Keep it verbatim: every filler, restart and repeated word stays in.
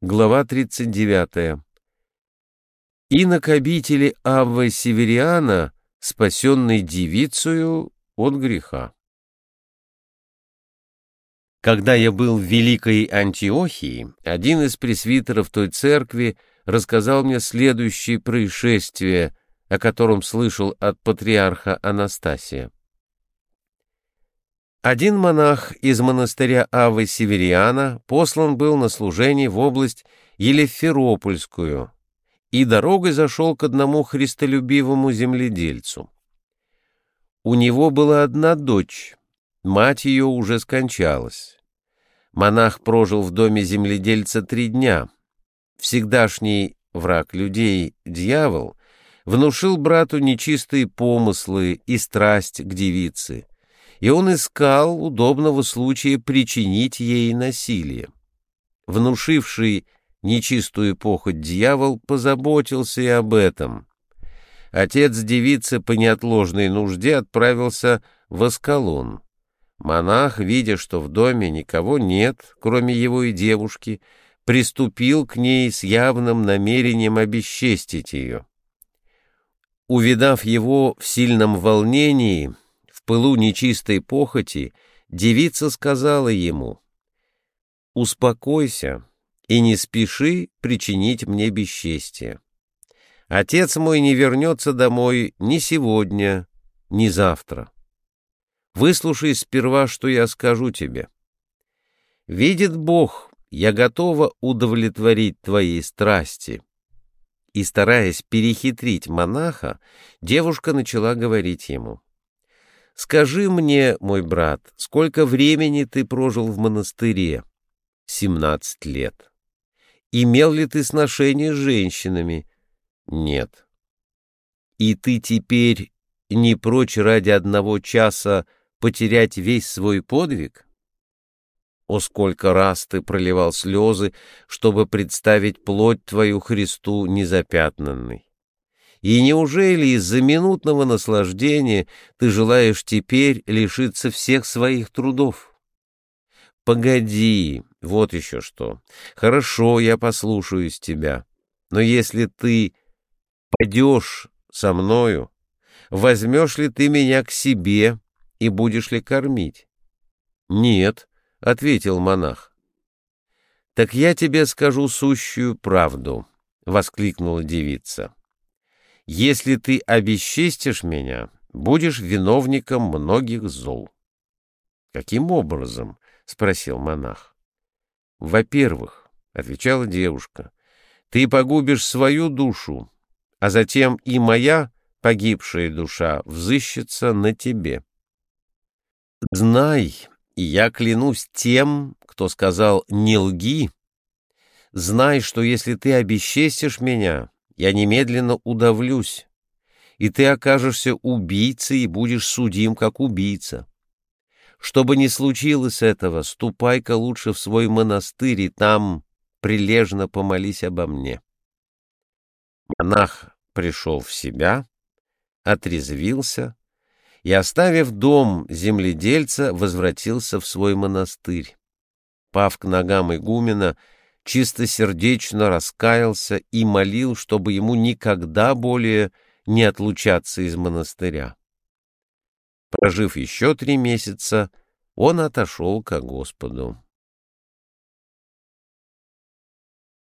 Глава тридцать девятая. Инок обители Аввы Севериана, спасенный девицею от греха. Когда я был в Великой Антиохии, один из пресвитеров той церкви рассказал мне следующее происшествие, о котором слышал от патриарха Анастасия. Один монах из монастыря Аввы Севериана послан был на служение в область Елеферопольскую и дорогой зашел к одному христолюбивому земледельцу. У него была одна дочь, мать ее уже скончалась. Монах прожил в доме земледельца три дня. Всегдашний враг людей, дьявол, внушил брату нечистые помыслы и страсть к девице, и он искал удобного случая причинить ей насилие. Внушивший нечистую похоть дьявол позаботился и об этом. Отец девицы по неотложной нужде отправился в Аскалон. Монах, видя, что в доме никого нет, кроме его и девушки, приступил к ней с явным намерением обесчестить ее. Увидав его в сильном волнении, в пылу нечистой похоти, девица сказала ему: «Успокойся и не спеши причинить мне бесчестие. Отец мой не вернется домой ни сегодня, ни завтра. Выслушай сперва, что я скажу тебе. Видит Бог, я готова удовлетворить твои страсти». И, стараясь перехитрить монаха, девушка начала говорить ему: «Скажи мне, мой брат, сколько времени ты прожил в монастыре?» «Семнадцать лет». «Имел ли ты сношение с женщинами?» «Нет». «И ты теперь не прочь ради одного часа потерять весь свой подвиг? О, сколько раз ты проливал слезы, чтобы представить плоть твою Христу незапятнанной! И неужели из-за минутного наслаждения ты желаешь теперь лишиться всех своих трудов? Погоди, вот еще что. Хорошо, я послушаюсь тебя. Но если ты пойдешь со мною, возьмешь ли ты меня к себе и будешь ли кормить? Нет, — ответил монах. Так я тебе скажу сущую правду, — воскликнула девица. Если ты обесчестишь меня, будешь виновником многих зол. — Каким образом? — спросил монах. — Во-первых, — отвечала девушка, — ты погубишь свою душу, а затем и моя погибшая душа взыщется на тебе. Знай, и я клянусь тем, кто сказал «не лги», знай, что если ты обесчестишь меня, я немедленно удавлюсь, и ты окажешься убийцей и будешь судим как убийца. Что бы ни случилось этого, ступай-ка лучше в свой монастырь и там прилежно помолись обо мне. Монах пришел в себя, отрезвился и, оставив дом земледельца, возвратился в свой монастырь. Пав к ногам игумена, чистосердечно раскаялся и молил, чтобы ему никогда более не отлучаться из монастыря. Прожив еще три месяца, он отошел ко Господу.